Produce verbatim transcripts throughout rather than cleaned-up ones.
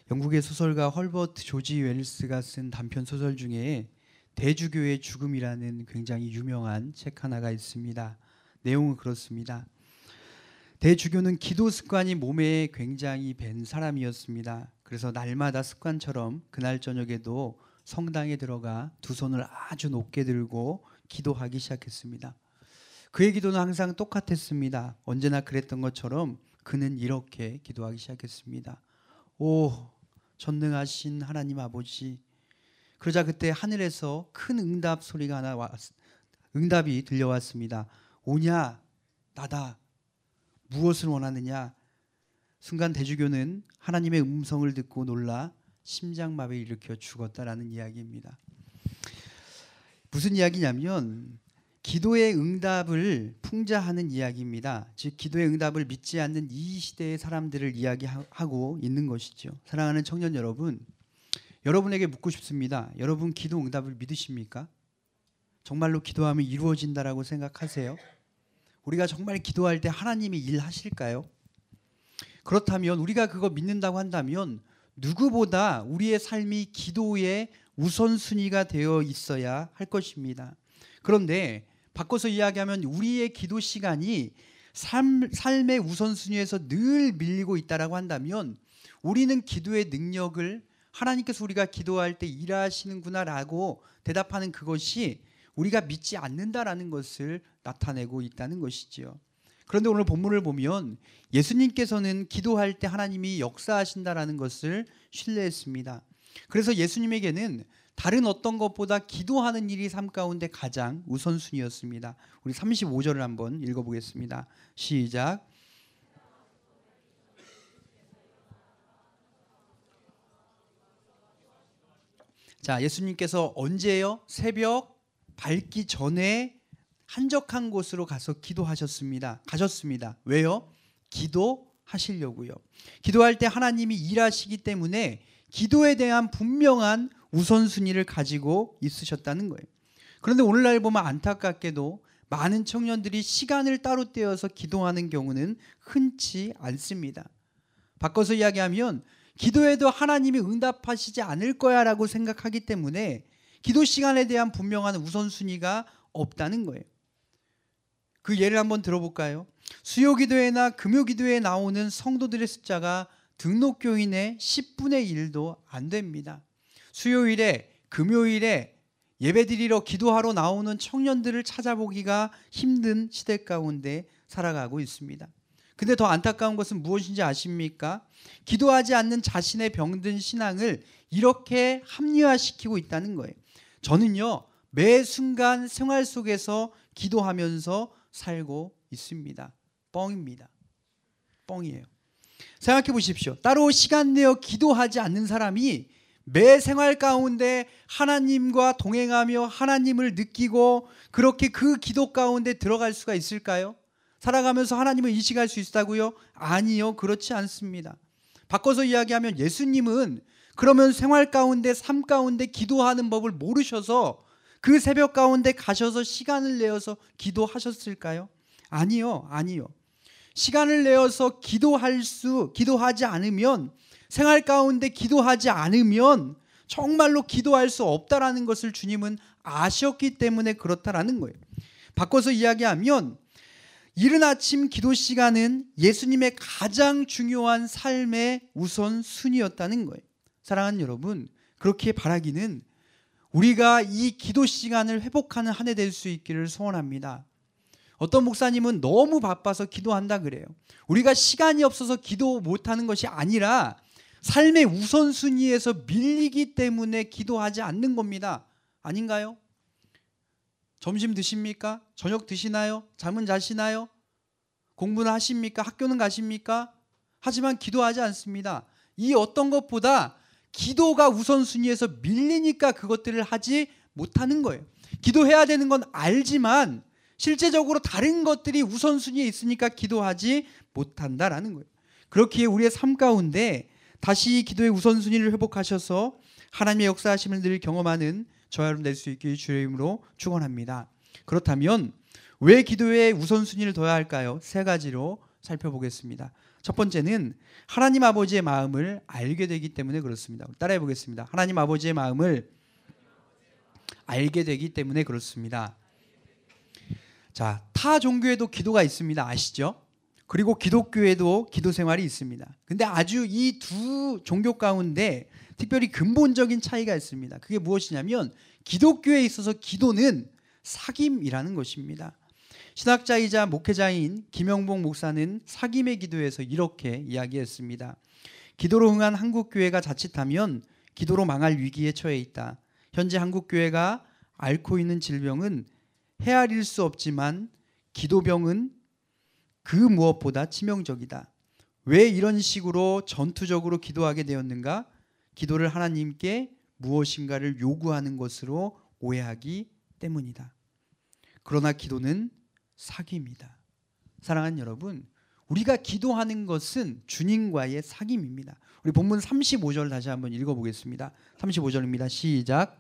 영국의 소설가 헐버트 조지 웰스가 쓴 단편 소설 중에 대주교의 죽음이라는 굉장히 유명한 책 하나가 있습니다. 내용은 그렇습니다. 대주교는 기도 습관이 몸에 굉장히 밴 사람이었습니다. 그래서 날마다 습관처럼 그날 저녁에도 성당에 들어가 두 손을 아주 높게 들고 기도하기 시작했습니다. 그의 기도는 항상 똑같았습니다. 언제나 그랬던 것처럼 그는 이렇게 기도하기 시작했습니다. 오, 전능하신 하나님 아버지. 그러자 그때 하늘에서 큰 응답 소리가 하나 왔, 응답이 들려왔습니다. 오냐, 나다. 무엇을 원하느냐? 순간 대주교는 하나님의 음성을 듣고 놀라 심장마비를 일으켜 죽었다라는 이야기입니다. 무슨 이야기냐면 기도의 응답을 풍자하는 이야기입니다. 즉 기도의 응답을 믿지 않는 이 시대의 사람들을 이야기하고 있는 것이죠. 사랑하는 청년 여러분, 여러분에게 묻고 싶습니다. 여러분 기도 응답을 믿으십니까? 정말로 기도하면 이루어진다라고 생각하세요? 우리가 정말 기도할 때 하나님이 일하실까요? 그렇다면 우리가 그거 믿는다고 한다면 누구보다 우리의 삶이 기도의 우선순위가 되어 있어야 할 것입니다. 그런데 바꿔서 이야기하면 우리의 기도 시간이 삶, 삶의 우선순위에서 늘 밀리고 있다라고 한다면 우리는 기도의 능력을 하나님께서 우리가 기도할 때 일하시는구나라고 대답하는 그것이 우리가 믿지 않는다라는 것을 나타내고 있다는 것이지요. 그런데 오늘 본문을 보면 예수님께서는 기도할 때 하나님이 역사하신다라는 것을 신뢰했습니다. 그래서 예수님에게는 다른 어떤 것보다 기도하는 일이 삶 가운데 가장 우선순위였습니다. 우리 삼십오 절을 한번 읽어보겠습니다. 시작. 자, 예수님께서 언제요? 새벽 밝기 전에 한적한 곳으로 가서 기도하셨습니다. 가셨습니다. 왜요? 기도하시려고요. 기도할 때 하나님이 일하시기 때문에 기도에 대한 분명한 우선순위를 가지고 있으셨다는 거예요. 그런데 오늘날 보면 안타깝게도 많은 청년들이 시간을 따로 떼어서 기도하는 경우는 흔치 않습니다. 바꿔서 이야기하면 기도에도 하나님이 응답하시지 않을 거야 라고 생각하기 때문에 기도 시간에 대한 분명한 우선순위가 없다는 거예요. 그 예를 한번 들어볼까요? 수요기도회나 금요기도회에 나오는 성도들의 숫자가 등록교인의 십분의 일도 안 됩니다. 수요일에 금요일에 예배드리러 기도하러 나오는 청년들을 찾아보기가 힘든 시대 가운데 살아가고 있습니다. 근데 더 안타까운 것은 무엇인지 아십니까? 기도하지 않는 자신의 병든 신앙을 이렇게 합리화시키고 있다는 거예요. 저는요, 매 순간 생활 속에서 기도하면서 살고 있습니다. 뻥입니다. 뻥이에요. 생각해 보십시오. 따로 시간 내어 기도하지 않는 사람이 매 생활 가운데 하나님과 동행하며 하나님을 느끼고 그렇게 그 기도 가운데 들어갈 수가 있을까요? 살아가면서 하나님을 인식할 수 있다고요? 아니요, 그렇지 않습니다. 바꿔서 이야기하면 예수님은 그러면 생활 가운데 삶 가운데 기도하는 법을 모르셔서 그 새벽 가운데 가셔서 시간을 내어서 기도하셨을까요? 아니요, 아니요. 시간을 내어서 기도할 수, 기도하지 않으면 생활 가운데 기도하지 않으면 정말로 기도할 수 없다라는 것을 주님은 아셨기 때문에 그렇다라는 거예요. 바꿔서 이야기하면 이른 아침 기도 시간은 예수님의 가장 중요한 삶의 우선순위였다는 거예요. 사랑하는 여러분, 그렇게 바라기는 우리가 이 기도 시간을 회복하는 한 해 될 수 있기를 소원합니다. 어떤 목사님은 너무 바빠서 기도한다 그래요. 우리가 시간이 없어서 기도 못하는 것이 아니라 삶의 우선순위에서 밀리기 때문에 기도하지 않는 겁니다. 아닌가요? 점심 드십니까? 저녁 드시나요? 잠은 자시나요? 공부는 하십니까? 학교는 가십니까? 하지만 기도하지 않습니다. 이 어떤 것보다 기도가 우선순위에서 밀리니까 그것들을 하지 못하는 거예요. 기도해야 되는 건 알지만 실제적으로 다른 것들이 우선순위에 있으니까 기도하지 못한다라는 거예요. 그렇기에 우리의 삶 가운데 다시 기도의 우선순위를 회복하셔서 하나님의 역사하심을 늘 경험하는 저와 여러분 될 수 있기를 주의 이름으로 축원합니다. 그렇다면 왜 기도의 우선순위를 둬야 할까요? 세 가지로 살펴보겠습니다. 첫 번째는 하나님 아버지의 마음을 알게 되기 때문에 그렇습니다. 따라해 보겠습니다. 하나님 아버지의 마음을 알게 되기 때문에 그렇습니다. 자, 타 종교에도 기도가 있습니다. 아시죠? 그리고 기독교에도 기도 생활이 있습니다. 근데 아주 이 두 종교 가운데 특별히 근본적인 차이가 있습니다. 그게 무엇이냐면 기독교에 있어서 기도는 사귐이라는 것입니다. 신학자이자 목회자인 김영봉 목사는 사귐의 기도에서 이렇게 이야기했습니다. 기도로 흥한 한국교회가 자칫하면 기도로 망할 위기에 처해 있다. 현재 한국교회가 앓고 있는 질병은 헤아릴 수 없지만 기도병은 그 무엇보다 치명적이다. 왜 이런 식으로 전투적으로 기도하게 되었는가? 기도를 하나님께 무엇인가를 요구하는 것으로 오해하기 때문이다. 그러나 기도는 사귐이다. 사랑하는 여러분, 우리가 기도하는 것은 주님과의 사귐입니다. 우리 본문 삼십오 절 다시 한번 읽어보겠습니다. 삼십오 절입니다. 시작.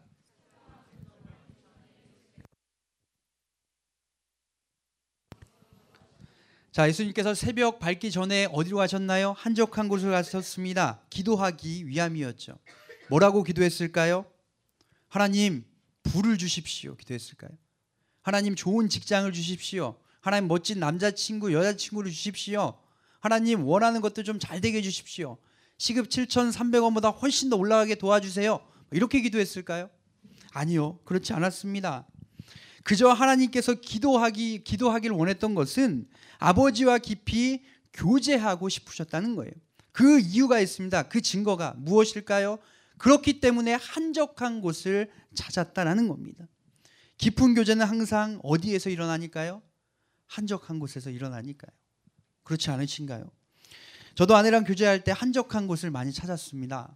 자, 예수님께서 새벽 밝기 전에 어디로 가셨나요? 한적한 곳을 가셨습니다. 기도하기 위함이었죠. 뭐라고 기도했을까요? 하나님, 부를 주십시오. 기도했을까요? 하나님, 좋은 직장을 주십시오. 하나님, 멋진 남자친구, 여자친구를 주십시오. 하나님, 원하는 것도 좀 잘 되게 해주십시오. 시급 칠천삼백 원보다 훨씬 더 올라가게 도와주세요. 이렇게 기도했을까요? 아니요, 그렇지 않았습니다. 그저 하나님께서 기도하기, 기도하기를 원했던 것은 아버지와 깊이 교제하고 싶으셨다는 거예요. 그 이유가 있습니다. 그 증거가 무엇일까요? 그렇기 때문에 한적한 곳을 찾았다라는 겁니다. 깊은 교제는 항상 어디에서 일어나니까요? 한적한 곳에서 일어나니까요. 그렇지 않으신가요? 저도 아내랑 교제할 때 한적한 곳을 많이 찾았습니다.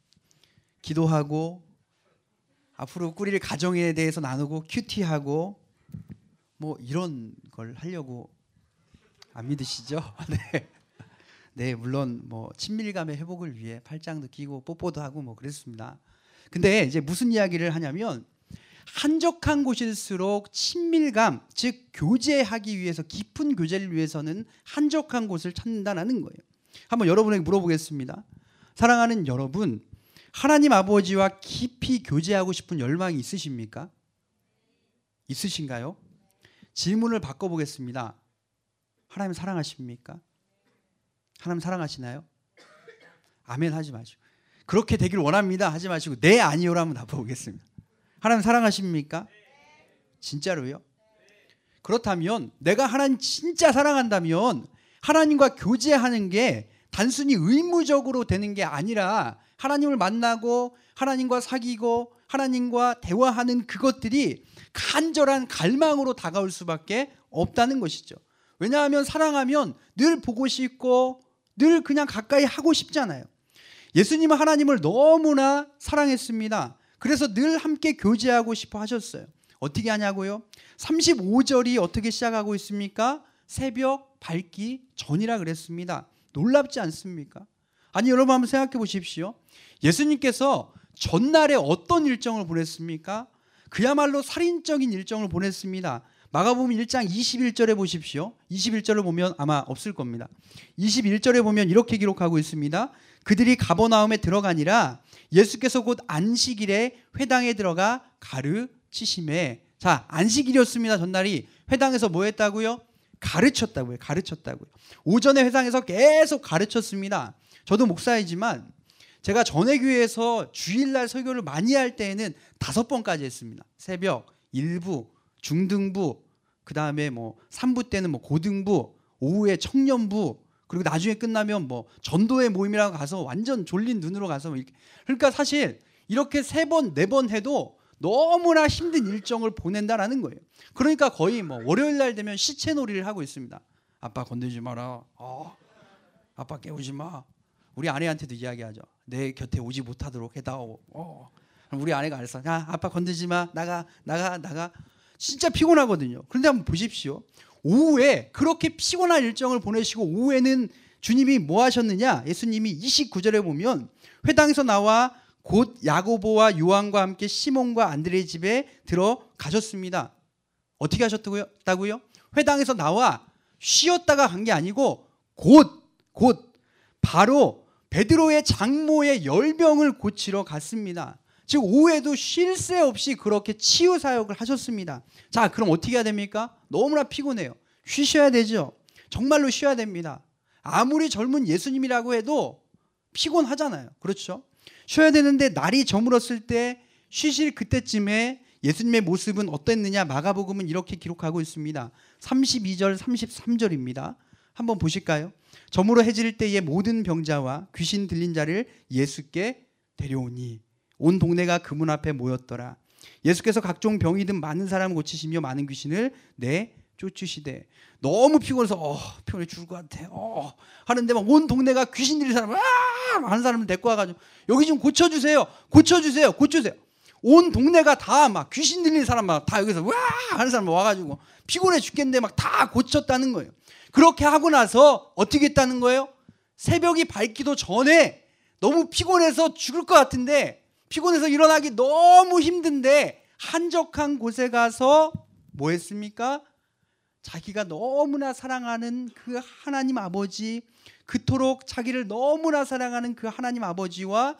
기도하고 앞으로 꾸릴 가정에 대해서 나누고 큐티하고 뭐 이런 걸 하려고. 안 믿으시죠? 네. 네, 물론 뭐 친밀감의 회복을 위해 팔짱도 끼고 뽀뽀도 하고 뭐 그랬습니다. 근데 이제 무슨 이야기를 하냐면 한적한 곳일수록 친밀감, 즉 교제하기 위해서, 깊은 교제를 위해서는 한적한 곳을 찾는다는 거예요. 한번 여러분에게 물어보겠습니다. 사랑하는 여러분, 하나님 아버지와 깊이 교제하고 싶은 열망이 있으십니까? 있으신가요? 질문을 바꿔보겠습니다. 하나님 사랑하십니까? 하나님 사랑하시나요? 아멘 하지 마시고, 그렇게 되길 원합니다 하지 마시고, 네 아니요로 한번 답해보겠습니다. 하나님 사랑하십니까? 진짜로요? 그렇다면 내가 하나님 진짜 사랑한다면 하나님과 교제하는 게 단순히 의무적으로 되는 게 아니라 하나님을 만나고 하나님과 사귀고 하나님과 대화하는 그것들이 간절한 갈망으로 다가올 수밖에 없다는 것이죠. 왜냐하면 사랑하면 늘 보고 싶고 늘 그냥 가까이 하고 싶잖아요. 예수님은 하나님을 너무나 사랑했습니다. 그래서 늘 함께 교제하고 싶어 하셨어요. 어떻게 하냐고요? 삼십오 절이 어떻게 시작하고 있습니까? 새벽 밝기 전이라 그랬습니다. 놀랍지 않습니까? 아니, 여러분 한번 생각해 보십시오. 예수님께서 전날에 어떤 일정을 보냈습니까? 그야말로 살인적인 일정을 보냈습니다. 마가복음 일 장 이십일 절에 보십시오. 이십일 절을 보면 아마 없을 겁니다. 이십일 절에 보면 이렇게 기록하고 있습니다. 그들이 가버나움에 들어가니라 예수께서 곧 안식일에 회당에 들어가 가르치심에. 자, 안식일이었습니다. 전날이. 회당에서 뭐 했다고요? 가르쳤다고요. 가르쳤다고요. 오전에 회당에서 계속 가르쳤습니다. 저도 목사이지만 제가 전에 교회에서 주일날 설교를 많이 할 때에는 다섯 번까지 했습니다. 새벽, 일부, 중등부, 그 다음에 뭐 삼부 때는 뭐 고등부, 오후에 청년부, 그리고 나중에 끝나면 뭐 전도회 모임이라고 가서 완전 졸린 눈으로 가서 이렇게. 그러니까 사실 이렇게 세 번, 네 번 해도 너무나 힘든 일정을 보낸다라는 거예요. 그러니까 거의 뭐 월요일 날 되면 시체놀이를 하고 있습니다. 아빠 건들지 마라. 어, 아빠 깨우지 마. 우리 아내한테도 이야기하죠. 내 곁에 오지 못하도록 해다오. 어. 우리 아내가 알았어. 야, 아빠 건들지 마. 나가, 나가, 나가. 진짜 피곤하거든요. 그런데 한번 보십시오. 오후에 그렇게 피곤한 일정을 보내시고 오후에는 주님이 뭐 하셨느냐? 예수님이 이십구 절에 보면 회당에서 나와 곧 야고보와 요한과 함께 시몬과 안드레의 집에 들어가셨습니다. 어떻게 하셨다고요? 회당에서 나와 쉬었다가 간 게 아니고 곧 곧 바로 베드로의 장모의 열병을 고치러 갔습니다. 즉 오후에도 쉴 새 없이 그렇게 치유 사역을 하셨습니다. 자, 그럼 어떻게 해야 됩니까? 너무나 피곤해요. 쉬셔야 되죠. 정말로 쉬어야 됩니다. 아무리 젊은 예수님이라고 해도 피곤하잖아요. 그렇죠? 쉬어야 되는데 날이 저물었을 때 쉬실 그때쯤에 예수님의 모습은 어땠느냐? 마가복음은 이렇게 기록하고 있습니다. 삼십이 절 삼십삼 절입니다. 한번 보실까요? 저물어 해질 때에 모든 병자와 귀신 들린 자를 예수께 데려오니 온 동네가 그 문 앞에 모였더라. 예수께서 각종 병이 든 많은 사람을 고치시며 많은 귀신을 내쫓으시되. 너무 피곤해서 어, 피곤해 죽을 것 같아 어, 하는데 막 온 동네가 귀신 들린 사람 아! 하는 사람을 데리고 와가지고 여기 좀 고쳐주세요 고쳐주세요 고쳐주세요. 온 동네가 다 막 귀신 들린 사람 막 다 여기서 와 하는 사람 와가지고 피곤해 죽겠는데 막 다 고쳤다는 거예요. 그렇게 하고 나서 어떻게 했다는 거예요? 새벽이 밝기도 전에 너무 피곤해서 죽을 것 같은데, 피곤해서 일어나기 너무 힘든데 한적한 곳에 가서 뭐 했습니까? 자기가 너무나 사랑하는 그 하나님 아버지, 그토록 자기를 너무나 사랑하는 그 하나님 아버지와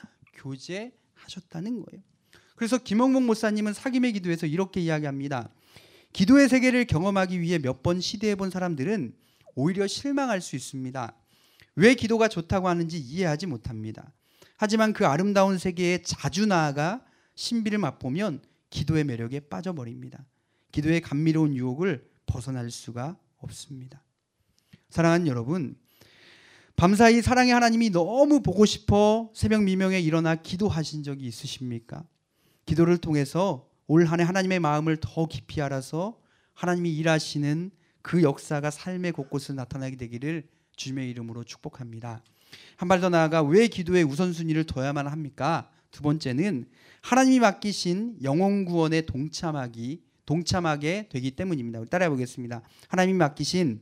교제하셨다는 거예요. 그래서 김영복 목사님은 사김의 기도에서 이렇게 이야기합니다. 기도의 세계를 경험하기 위해 몇 번 시도해 본 사람들은 오히려 실망할 수 있습니다. 왜 기도가 좋다고 하는지 이해하지 못합니다. 하지만 그 아름다운 세계에 자주 나아가 신비를 맛보면 기도의 매력에 빠져버립니다. 기도의 감미로운 유혹을 벗어날 수가 없습니다. 사랑하는 여러분, 밤사이 사랑의 하나님이 너무 보고 싶어 새벽 미명에 일어나 기도하신 적이 있으십니까? 기도를 통해서 올 한 해 하나님의 마음을 더 깊이 알아서 하나님이 일하시는 그 역사가 삶의 곳곳에 나타나게 되기를 주님의 이름으로 축복합니다. 한 발 더 나아가 왜 기도에 우선순위를 둬야만 합니까? 두 번째는 하나님이 맡기신 영혼 구원에 동참하기, 동참하게 되기 때문입니다. 우리 따라해 보겠습니다. 하나님이 맡기신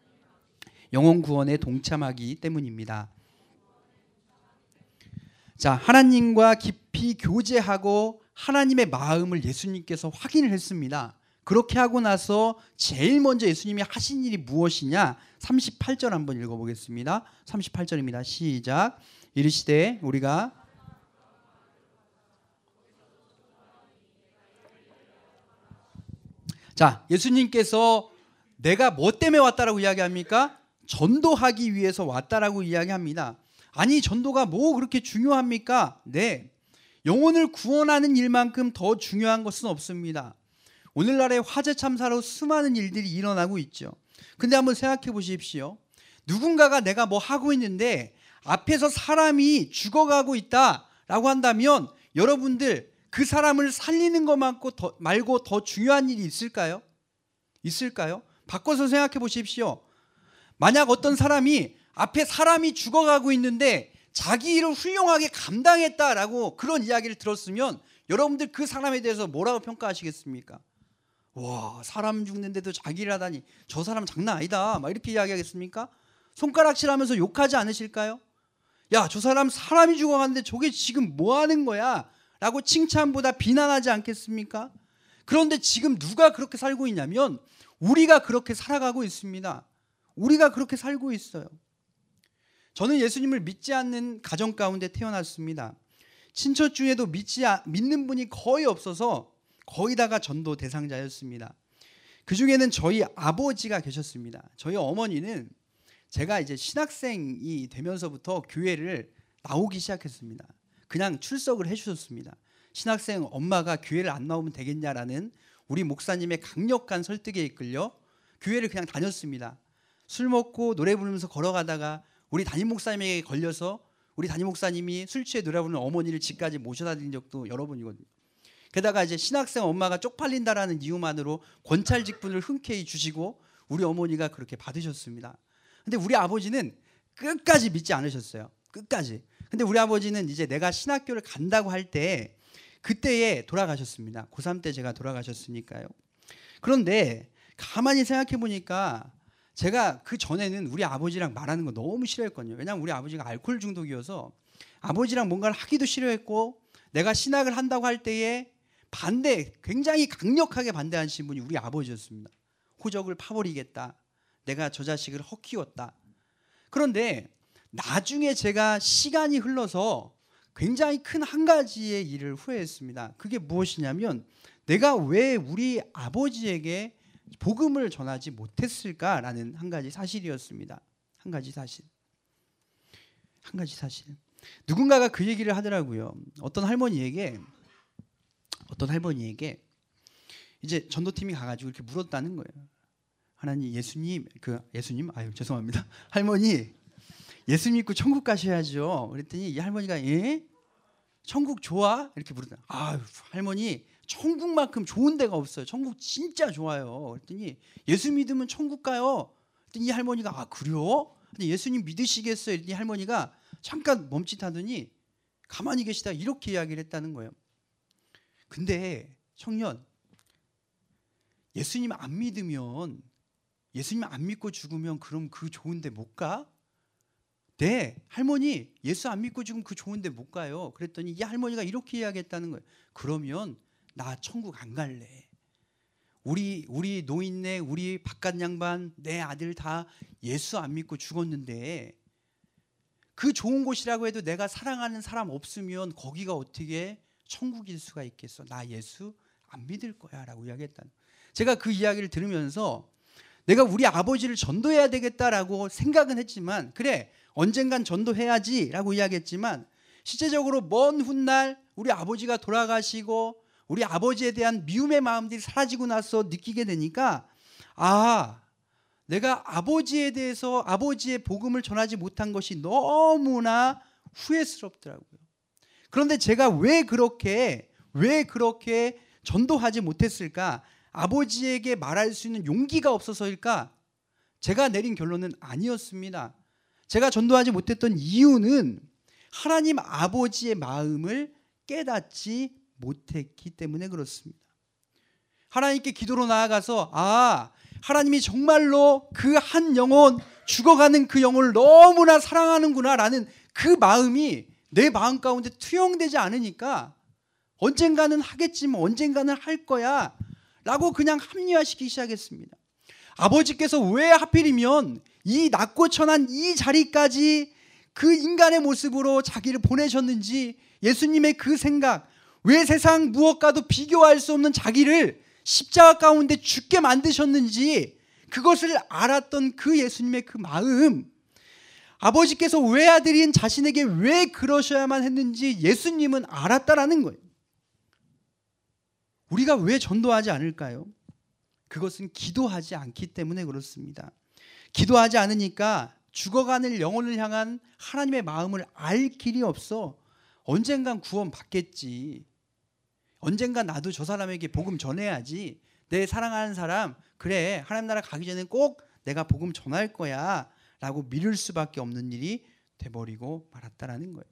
영혼 구원에 동참하기 때문입니다. 자, 하나님과 깊이 교제하고 하나님의 마음을 예수님께서 확인을 했습니다. 그렇게 하고 나서 제일 먼저 예수님이 하신 일이 무엇이냐? 삼십팔 절 한번 읽어보겠습니다. 삼십팔 절입니다. 시작. 이르시되 우리가 자, 예수님께서 내가 뭐 때문에 왔다라고 이야기합니까? 전도하기 위해서 왔다라고 이야기합니다. 아니, 전도가 뭐 그렇게 중요합니까? 네, 영혼을 구원하는 일만큼 더 중요한 것은 없습니다. 오늘날의 화재 참사로 수많은 일들이 일어나고 있죠. 근데 한번 생각해 보십시오. 누군가가 내가 뭐 하고 있는데 앞에서 사람이 죽어가고 있다라고 한다면 여러분들 그 사람을 살리는 것 말고 더, 말고 더 중요한 일이 있을까요? 있을까요? 바꿔서 생각해 보십시오. 만약 어떤 사람이 앞에 사람이 죽어가고 있는데 자기 일을 훌륭하게 감당했다라고 그런 이야기를 들었으면 여러분들 그 사람에 대해서 뭐라고 평가하시겠습니까? 와, 사람 죽는데도 자기 일 하다니 저 사람 장난 아니다 막 이렇게 이야기하겠습니까? 손가락질하면서 욕하지 않으실까요? 야, 저 사람 사람이 죽어갔는데 저게 지금 뭐 하는 거야? 라고 칭찬보다 비난하지 않겠습니까? 그런데 지금 누가 그렇게 살고 있냐면 우리가 그렇게 살아가고 있습니다. 우리가 그렇게 살고 있어요. 저는 예수님을 믿지 않는 가정 가운데 태어났습니다. 친척 중에도 믿지, 믿는 분이 거의 없어서 거의 다가 전도 대상자였습니다. 그 중에는 저희 아버지가 계셨습니다. 저희 어머니는 제가 이제 신학생이 되면서부터 교회를 나오기 시작했습니다. 그냥 출석을 해주셨습니다. 신학생 엄마가 교회를 안 나오면 되겠냐라는 우리 목사님의 강력한 설득에 이끌려 교회를 그냥 다녔습니다. 술 먹고 노래 부르면서 걸어가다가 우리 담임 목사님에게 걸려서 우리 담임 목사님이 술 취해 노래 부르는 어머니를 집까지 모셔다 드린 적도 여러 번이거든요. 게다가 이제 신학생 엄마가 쪽팔린다라는 이유만으로 권찰 직분을 흔쾌히 주시고 우리 어머니가 그렇게 받으셨습니다. 근데 우리 아버지는 끝까지 믿지 않으셨어요. 끝까지. 근데 우리 아버지는 이제 내가 신학교를 간다고 할 때 그때에 돌아가셨습니다. 고삼 때 제가 돌아가셨으니까요. 그런데 가만히 생각해 보니까 제가 그 전에는 우리 아버지랑 말하는 거 너무 싫어했거든요. 왜냐하면 우리 아버지가 알코올 중독이어서 아버지랑 뭔가를 하기도 싫어했고 내가 신학을 한다고 할 때에 반대, 굉장히 강력하게 반대하신 분이 우리 아버지였습니다. 호적을 파버리겠다. 내가 저 자식을 헛키웠다. 그런데 나중에 제가 시간이 흘러서 굉장히 큰 한 가지의 일을 후회했습니다. 그게 무엇이냐면 내가 왜 우리 아버지에게 복음을 전하지 못했을까라는 한 가지 사실이었습니다. 한 가지 사실. 한 가지 사실. 누군가가 그 얘기를 하더라고요. 어떤 할머니에게 어떤 할머니에게 이제 전도팀이 가가지고 이렇게 물었다는 거예요. 하나님, 예수님, 그 예수님, 아유 죄송합니다. 할머니, 예수 믿고 천국 가셔야죠. 그랬더니 이 할머니가 예? 천국 좋아? 이렇게 물었다. 아유 할머니, 천국만큼 좋은 데가 없어요. 천국 진짜 좋아요. 그랬더니 예수 믿으면 천국 가요. 그랬더니 이 할머니가 아 그래요? 예수님 믿으시겠어요? 그랬더니 할머니가 잠깐 멈칫하더니 가만히 계시다 이렇게 이야기를 했다는 거예요. 근데 청년, 예수님 안 믿으면, 예수님 안 믿고 죽으면 그럼 그 좋은 데 못 가? 네, 할머니, 예수 안 믿고 죽으면 그 좋은 데 못 가요. 그랬더니 이 할머니가 이렇게 이야기했다는 거예요. 그러면 나 천국 안 갈래. 우리 우리 노인네, 우리 바깥 양반, 내 아들 다 예수 안 믿고 죽었는데 그 좋은 곳이라고 해도 내가 사랑하는 사람 없으면 거기가 어떻게 천국일 수가 있겠어. 나 예수 안 믿을 거야 라고 이야기했다는 거예요. 제가 그 이야기를 들으면서 내가 우리 아버지를 전도해야 되겠다라고 생각은 했지만 그래 언젠간 전도해야지 라고 이야기했지만 실제적으로 먼 훗날 우리 아버지가 돌아가시고 우리 아버지에 대한 미움의 마음들이 사라지고 나서 느끼게 되니까 아 내가 아버지에 대해서 아버지의 복음을 전하지 못한 것이 너무나 후회스럽더라고요. 그런데 제가 왜 그렇게 왜 그렇게 전도하지 못했을까? 아버지에게 말할 수 있는 용기가 없어서일까? 제가 내린 결론은 아니었습니다. 제가 전도하지 못했던 이유는 하나님 아버지의 마음을 깨닫지 못했기 때문에 그렇습니다. 하나님께 기도로 나아가서 아 하나님이 정말로 그 한 영혼, 죽어가는 그 영혼을 너무나 사랑하는구나 라는 그 마음이 내 마음 가운데 투영되지 않으니까 언젠가는 하겠지만 언젠가는 할 거야 라고 그냥 합리화시키기 시작했습니다. 아버지께서 왜 하필이면 이 낮고 천한 이 자리까지 그 인간의 모습으로 자기를 보내셨는지, 예수님의 그 생각, 왜 세상 무엇과도 비교할 수 없는 자기를 십자가 가운데 죽게 만드셨는지 그것을 알았던 그 예수님의 그 마음, 아버지께서 외아들인 자신에게 왜 그러셔야만 했는지 예수님은 알았다라는 거예요. 우리가 왜 전도하지 않을까요? 그것은 기도하지 않기 때문에 그렇습니다. 기도하지 않으니까 죽어가는 영혼을 향한 하나님의 마음을 알 길이 없어. 언젠간 구원 받겠지. 언젠가 나도 저 사람에게 복음 전해야지. 내 사랑하는 사람, 그래 하나님 나라 가기 전에 꼭 내가 복음 전할 거야 라고 미룰 수밖에 없는 일이 돼버리고 말았다라는 거예요.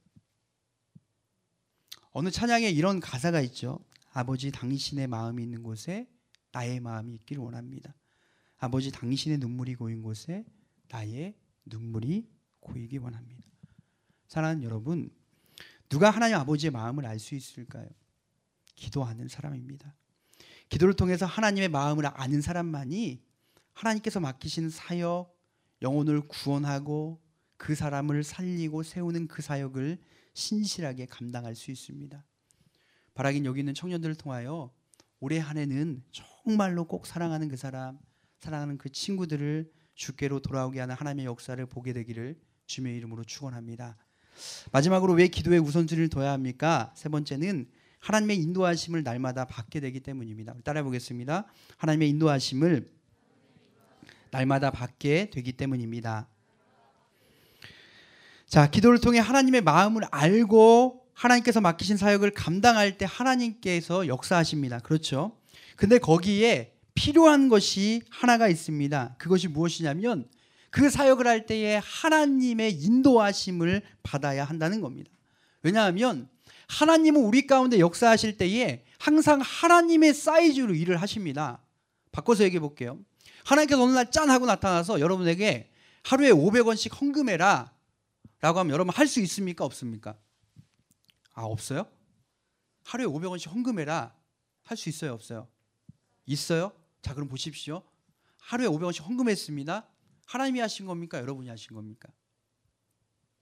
어느 찬양에 이런 가사가 있죠. 아버지 당신의 마음이 있는 곳에 나의 마음이 있기를 원합니다. 아버지 당신의 눈물이 고인 곳에 나의 눈물이 고이기 원합니다. 사랑하는 여러분, 누가 하나님 아버지의 마음을 알 수 있을까요? 기도하는 사람입니다. 기도를 통해서 하나님의 마음을 아는 사람만이 하나님께서 맡기신 사역, 영혼을 구원하고 그 사람을 살리고 세우는 그 사역을 신실하게 감당할 수 있습니다. 바라긴 여기 있는 청년들을 통하여 올해 한 해는 정말로 꼭 사랑하는 그 사람, 사랑하는 그 친구들을 주께로 돌아오게 하는 하나님의 역사를 보게 되기를 주님의 이름으로 축원합니다. 마지막으로 왜 기도에 우선순위를 둬야 합니까? 세 번째는 하나님의 인도하심을 날마다 받게 되기 때문입니다. 따라해 보겠습니다. 하나님의 인도하심을 날마다 받게 되기 때문입니다. 자, 기도를 통해 하나님의 마음을 알고 하나님께서 맡기신 사역을 감당할 때 하나님께서 역사하십니다. 그렇죠? 근데 거기에 필요한 것이 하나가 있습니다. 그것이 무엇이냐면 그 사역을 할 때에 하나님의 인도하심을 받아야 한다는 겁니다. 왜냐하면 하나님은 우리 가운데 역사하실 때에 항상 하나님의 사이즈로 일을 하십니다. 바꿔서 얘기해 볼게요. 하나님께서 어느 날 짠 하고 나타나서 여러분에게 하루에 오백 원씩 헌금해라 라고 하면 여러분 할 수 있습니까? 없습니까? 아, 없어요? 하루에 오백 원씩 헌금해라 할 수 있어요? 없어요? 있어요? 자, 그럼 보십시오. 하루에 오백 원씩 헌금했습니다. 하나님이 하신 겁니까? 여러분이 하신 겁니까?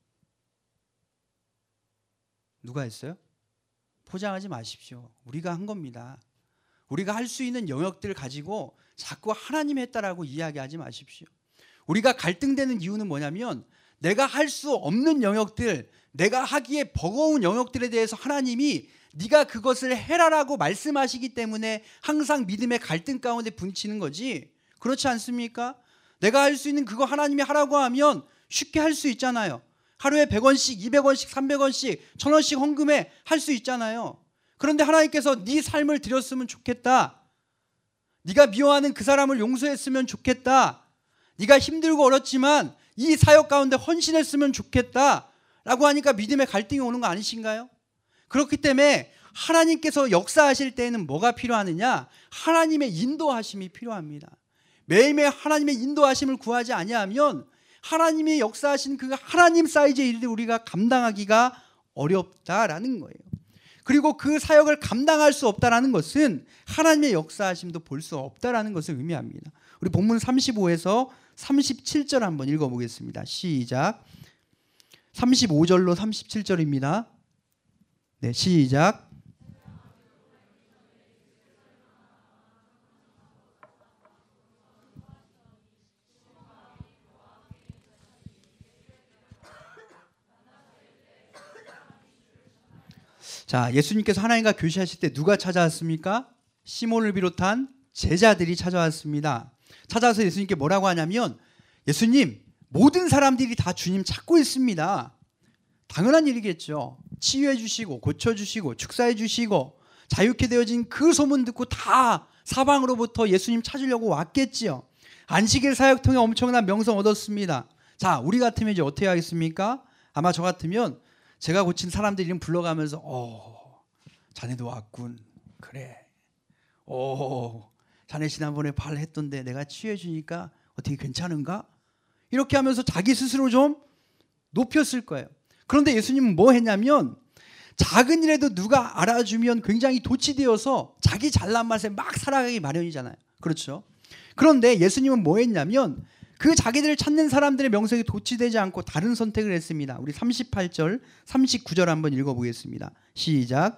누가 했어요? 포장하지 마십시오. 우리가 한 겁니다. 우리가 할 수 있는 영역들을 가지고 자꾸 하나님이 했다라고 이야기하지 마십시오. 우리가 갈등되는 이유는 뭐냐면 내가 할 수 없는 영역들, 내가 하기에 버거운 영역들에 대해서 하나님이 네가 그것을 해라라고 말씀하시기 때문에 항상 믿음의 갈등 가운데 부딪히는 거지, 그렇지 않습니까? 내가 할 수 있는 그거 하나님이 하라고 하면 쉽게 할 수 있잖아요. 하루에 백 원씩, 이백 원씩, 삼백 원씩, 천 원씩 헌금해 할 수 있잖아요. 그런데 하나님께서 네 삶을 드렸으면 좋겠다, 네가 미워하는 그 사람을 용서했으면 좋겠다, 네가 힘들고 어렵지만 이 사역 가운데 헌신했으면 좋겠다 라고 하니까 믿음의 갈등이 오는 거 아니신가요? 그렇기 때문에 하나님께서 역사하실 때에는 뭐가 필요하느냐? 하나님의 인도하심이 필요합니다. 매일매일 하나님의 인도하심을 구하지 아니하면 하나님이 역사하신 그 하나님 사이즈의 일을 우리가 감당하기가 어렵다라는 거예요. 그리고 그 사역을 감당할 수 없다라는 것은 하나님의 역사하심도 볼 수 없다라는 것을 의미합니다. 우리 본문 삼십오에서 삼십칠 절 한번 읽어보겠습니다. 시작. 삼십오 절로 삼십칠 절입니다. 네, 시작. 자, 예수님께서 하나님과 교제하실 때 누가 찾아왔습니까? 시몬을 비롯한 제자들이 찾아왔습니다. 찾아와서 예수님께 뭐라고 하냐면, 예수님, 모든 사람들이 다 주님 찾고 있습니다. 당연한 일이겠죠. 치유해 주시고 고쳐 주시고 축사해 주시고 자유케 되어진 그 소문 듣고 다 사방으로부터 예수님 찾으려고 왔겠지요. 안식일 사역 통해 엄청난 명성 얻었습니다. 자, 우리 같으면 이제 어떻게 하겠습니까? 아마 저 같으면 제가 고친 사람들 이름 불러가면서 어, 자네도 왔군. 그래. 오, 자네 지난번에 발했던데 내가 치유해 주니까 어떻게 괜찮은가? 이렇게 하면서 자기 스스로 좀 높였을 거예요. 그런데 예수님은 뭐 했냐면 작은 일에도 누가 알아주면 굉장히 도취되어서 자기 잘난 맛에 막 살아가기 마련이잖아요. 그렇죠? 그런데 예수님은 뭐 했냐면 그 자기들을 찾는 사람들의 명성이 도취되지 않고 다른 선택을 했습니다. 우리 삼십팔 절, 삼십구 절 한번 읽어보겠습니다. 시작.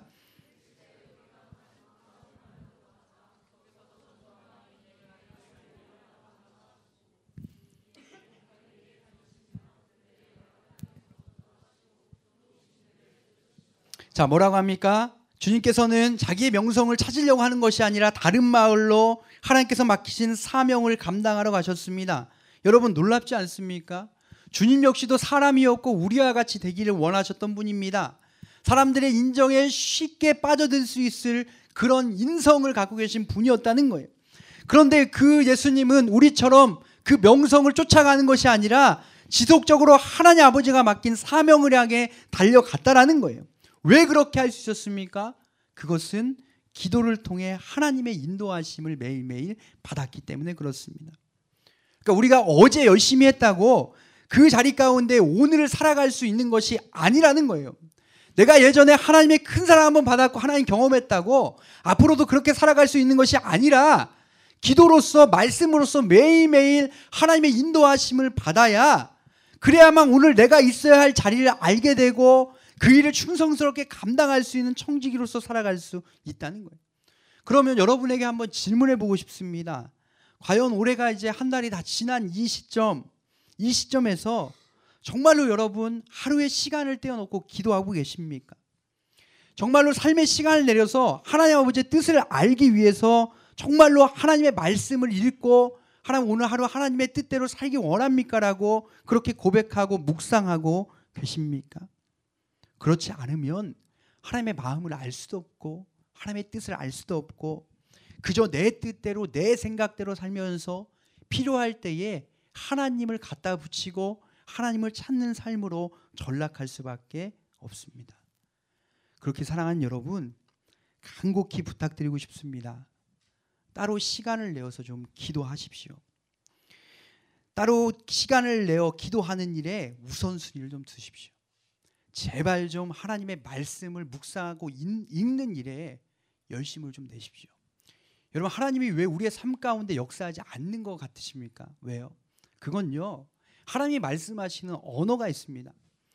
자, 뭐라고 합니까? 주님께서는 자기의 명성을 찾으려고 하는 것이 아니라 다른 마을로 하나님께서 맡기신 사명을 감당하러 가셨습니다. 여러분 놀랍지 않습니까? 주님 역시도 사람이었고 우리와 같이 되기를 원하셨던 분입니다. 사람들의 인정에 쉽게 빠져들 수 있을 그런 인성을 갖고 계신 분이었다는 거예요. 그런데 그 예수님은 우리처럼 그 명성을 쫓아가는 것이 아니라 지속적으로 하나님 아버지가 맡긴 사명을 향해 달려갔다라는 거예요. 왜 그렇게 할 수 있었습니까? 그것은 기도를 통해 하나님의 인도하심을 매일매일 받았기 때문에 그렇습니다. 그러니까 우리가 어제 열심히 했다고 그 자리 가운데 오늘을 살아갈 수 있는 것이 아니라는 거예요. 내가 예전에 하나님의 큰 사랑 한번 받았고 하나님 경험했다고 앞으로도 그렇게 살아갈 수 있는 것이 아니라 기도로서 말씀으로서 매일매일 하나님의 인도하심을 받아야, 그래야만 오늘 내가 있어야 할 자리를 알게 되고 그 일을 충성스럽게 감당할 수 있는 청지기로서 살아갈 수 있다는 거예요. 그러면 여러분에게 한번 질문해 보고 싶습니다. 과연 올해가 이제 한 달이 다 지난 이 시점, 이 시점에서 정말로 여러분 하루의 시간을 떼어놓고 기도하고 계십니까? 정말로 삶의 시간을 내려서 하나님 아버지의 뜻을 알기 위해서 정말로 하나님의 말씀을 읽고 하나님 오늘 하루 하나님의 뜻대로 살기 원합니까? 라고 그렇게 고백하고 묵상하고 계십니까? 그렇지 않으면 하나님의 마음을 알 수도 없고 하나님의 뜻을 알 수도 없고 그저 내 뜻대로 내 생각대로 살면서 필요할 때에 하나님을 갖다 붙이고 하나님을 찾는 삶으로 전락할 수밖에 없습니다. 그렇게 사랑하는 여러분, 간곡히 부탁드리고 싶습니다. 따로 시간을 내어서 좀 기도하십시오. 따로 시간을 내어 기도하는 일에 우선순위를 좀 두십시오. 제발 좀 하나님의 말씀을 묵상하고 읽는 일에 열심을 좀 내십시오. 여러분, 하나님이 왜 우리의 삶 가운데 역사하지 않는 것 같으십니까? 왜요? 그건요, 하나님이 말씀하시는 언어가 있습니다.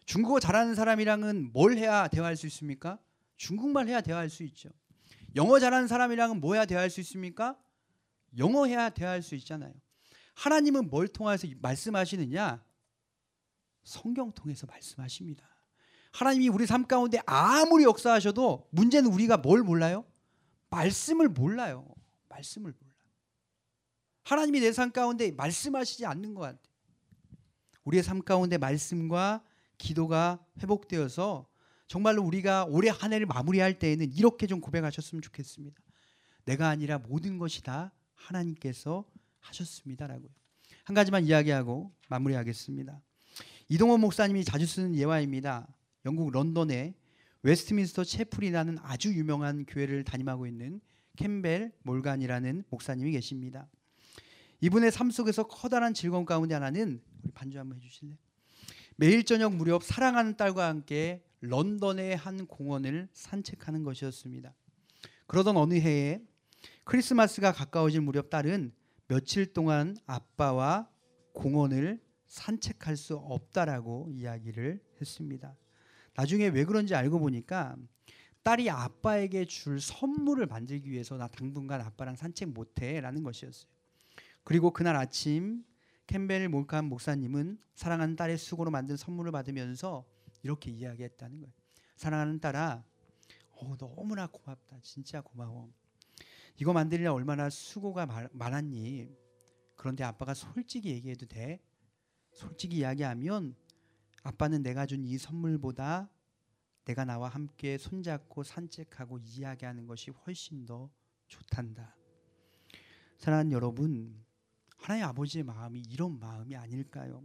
중국어 잘하는 사람이랑은 뭘 해야 대화할 수 있습니까? 중국말 해야 대화할 수 있죠. 영어 잘하는 사람이랑은 뭐 해야 대화할 수 있습니까? 영어 해야 대화할 수 있잖아요. 하나님은 뭘 통해서 말씀하시느냐? 성경 통해서 말씀하십니다. 하나님이 우리 삶 가운데 아무리 역사하셔도 문제는 우리가 뭘 몰라요? 말씀을 몰라요. 말씀을 몰라. 하나님이 내 삶 가운데 말씀하시지 않는 것 같아요. 우리의 삶 가운데 말씀과 기도가 회복되어서 정말로 우리가 올해 한 해를 마무리할 때에는 이렇게 좀 고백하셨으면 좋겠습니다. 내가 아니라 모든 것이 다 하나님께서 하셨습니다라고요. 한 가지만 이야기하고 마무리하겠습니다. 이동원 목사님이 자주 쓰는 예화입니다. 영국 런던의 웨스트민스터 채플이라는 아주 유명한 교회를 담임하고 있는 캠벨 몰간이라는 목사님이 계십니다. 이분의 삶 속에서 커다란 즐거움 가운데 하나는, 우리 반주 한번 해주실래요? 매일 저녁 무렵 사랑하는 딸과 함께 런던의 한 공원을 산책하는 것이었습니다. 그러던 어느 해에 크리스마스가 가까워질 무렵 딸은 며칠 동안 아빠와 공원을 산책할 수 없다라고 이야기를 했습니다. 나중에 왜 그런지 알고 보니까 딸이 아빠에게 줄 선물을 만들기 위해서 나 당분간 아빠랑 산책 못해 라는 것이었어요. 그리고 그날 아침 캠벨 몰칸 목사님은 사랑하는 딸의 수고로 만든 선물을 받으면서 이렇게 이야기했다는 거예요. 사랑하는 딸아, 어, 너무나 고맙다. 진짜 고마워. 이거 만들려면 얼마나 수고가 많았니? 그런데 아빠가 솔직히 얘기해도 돼? 솔직히 이야기하면 아빠는 내가 준 이 선물보다 내가 나와 함께 손잡고 산책하고 이야기하는 것이 훨씬 더 좋단다. 사랑하는 여러분, 하나님 아버지의 마음이 이런 마음이 아닐까요?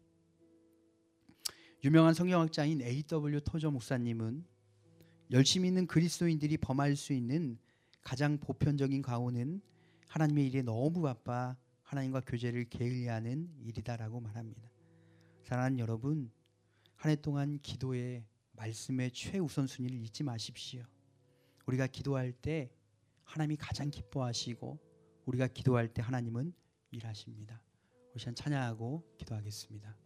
유명한 성경학자인 에이 더블유 토저 목사님은 열심히 있는 그리스도인들이 범할 수 있는 가장 보편적인 과오는 하나님의 일에 너무 바빠 하나님과 교제를 게을리하는 일이다라고 말합니다. 사랑하는 여러분, 한 해 동안 기도의 말씀의 최우선순위를 잊지 마십시오. 우리가 기도할 때 하나님이 가장 기뻐하시고 우리가 기도할 때 하나님은 일하십니다. 우리 시간 찬양하고 기도하겠습니다.